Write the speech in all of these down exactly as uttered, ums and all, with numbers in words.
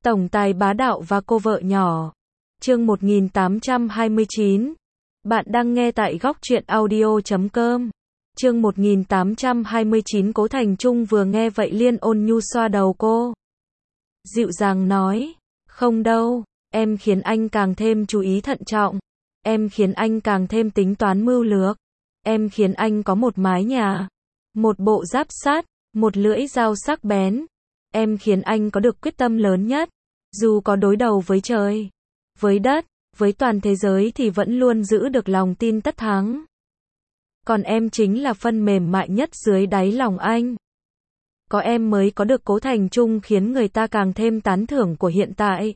Tổng tài bá đạo và cô vợ nhỏ. Chương một nghìn tám trăm hai mươi chín. Bạn đang nghe tại góc truyện audio chấm com. Chương một nghìn tám trăm hai mươi chín. Cố Thành Trung vừa nghe vậy liền ôn nhu xoa đầu cô. Dịu dàng nói, không đâu, em khiến anh càng thêm chú ý thận trọng. Em khiến anh càng thêm tính toán mưu lược. Em khiến anh có một mái nhà, một bộ giáp sát, một lưỡi dao sắc bén. Em khiến anh có được quyết tâm lớn nhất. Dù có đối đầu với trời, với đất, với toàn thế giới thì vẫn luôn giữ được lòng tin tất thắng. Còn em chính là phân mềm mại nhất dưới đáy lòng anh. Có em mới có được Cố Thành Trung khiến người ta càng thêm tán thưởng của hiện tại.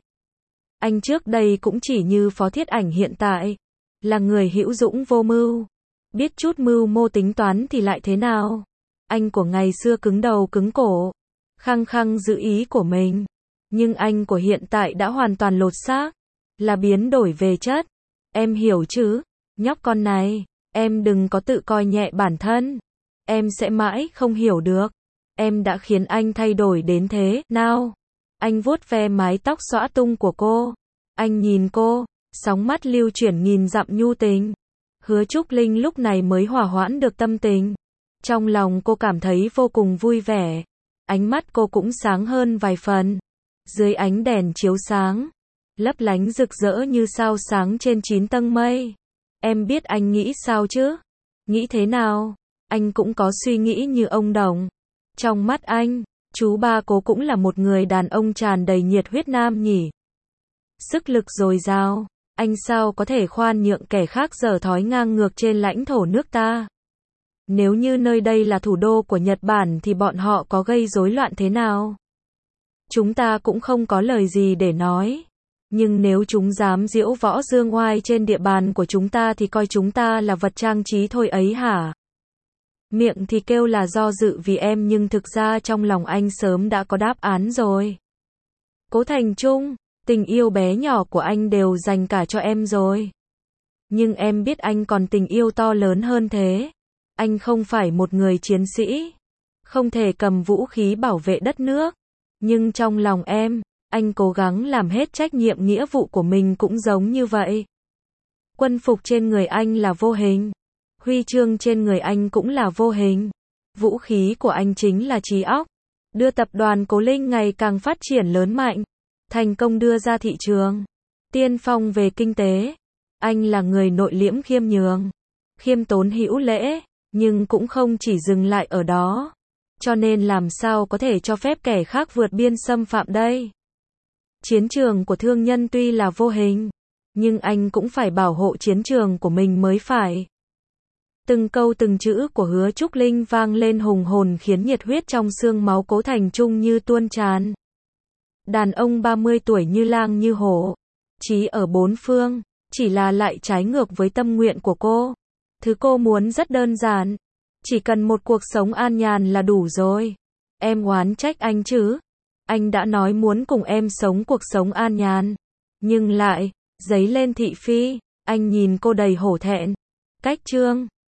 Anh trước đây cũng chỉ như Phó Thiết Ảnh hiện tại, là người hữu dũng vô mưu. Biết chút mưu mô tính toán thì lại thế nào? Anh của ngày xưa cứng đầu cứng cổ, khăng khăng giữ ý của mình. Nhưng anh của hiện tại đã hoàn toàn lột xác, là biến đổi về chất. Em hiểu chứ, nhóc con này, em đừng có tự coi nhẹ bản thân. Em sẽ mãi không hiểu được. Em đã khiến anh thay đổi đến thế, nào. Anh vuốt ve mái tóc xõa tung của cô. Anh nhìn cô, sóng mắt lưu chuyển nghìn dặm nhu tình. Hứa Trúc Linh lúc này mới hòa hoãn được tâm tình. Trong lòng cô cảm thấy vô cùng vui vẻ. Ánh mắt cô cũng sáng hơn vài phần. Dưới ánh đèn chiếu sáng, lấp lánh rực rỡ như sao sáng trên chín tầng mây. Em biết anh nghĩ sao chứ? Nghĩ thế nào? Anh cũng có suy nghĩ như ông Đồng. Trong mắt anh, chú ba Cố cũng là một người đàn ông tràn đầy nhiệt huyết nam nhỉ. Sức lực dồi dào, anh sao có thể khoan nhượng kẻ khác dở thói ngang ngược trên lãnh thổ nước ta? Nếu như nơi đây là thủ đô của Nhật Bản thì bọn họ có gây rối loạn thế nào? Chúng ta cũng không có lời gì để nói. Nhưng nếu chúng dám diễu võ dương oai trên địa bàn của chúng ta thì coi chúng ta là vật trang trí thôi ấy hả? Miệng thì kêu là do dự vì em nhưng thực ra trong lòng anh sớm đã có đáp án rồi. Cố Thành Trung, tình yêu bé nhỏ của anh đều dành cả cho em rồi. Nhưng em biết anh còn tình yêu to lớn hơn thế. Anh không phải một người chiến sĩ, không thể cầm vũ khí bảo vệ đất nước. Nhưng trong lòng em, anh cố gắng làm hết trách nhiệm nghĩa vụ của mình cũng giống như vậy. Quân phục trên người anh là vô hình. Huy chương trên người anh cũng là vô hình. Vũ khí của anh chính là trí óc. Đưa tập đoàn Cố Linh ngày càng phát triển lớn mạnh. Thành công đưa ra thị trường. Tiên phong về kinh tế. Anh là người nội liễm khiêm nhường. Khiêm tốn hữu lễ. Nhưng cũng không chỉ dừng lại ở đó. Cho nên làm sao có thể cho phép kẻ khác vượt biên xâm phạm đây? Chiến trường của thương nhân tuy là vô hình, nhưng anh cũng phải bảo hộ chiến trường của mình mới phải. Từng câu từng chữ của Hứa Trúc Linh vang lên hùng hồn khiến nhiệt huyết trong xương máu Cố Thành Trung như tuôn tràn. Đàn ông ba mươi tuổi như lang như hổ, chí ở bốn phương, chỉ là lại trái ngược với tâm nguyện của cô. Thứ cô muốn rất đơn giản. Chỉ cần một cuộc sống an nhàn là đủ rồi. Em oán trách anh chứ? Anh đã nói muốn cùng em sống cuộc sống an nhàn. Nhưng lại, giấy lên thị phi. Anh nhìn cô đầy hổ thẹn. Cách chương.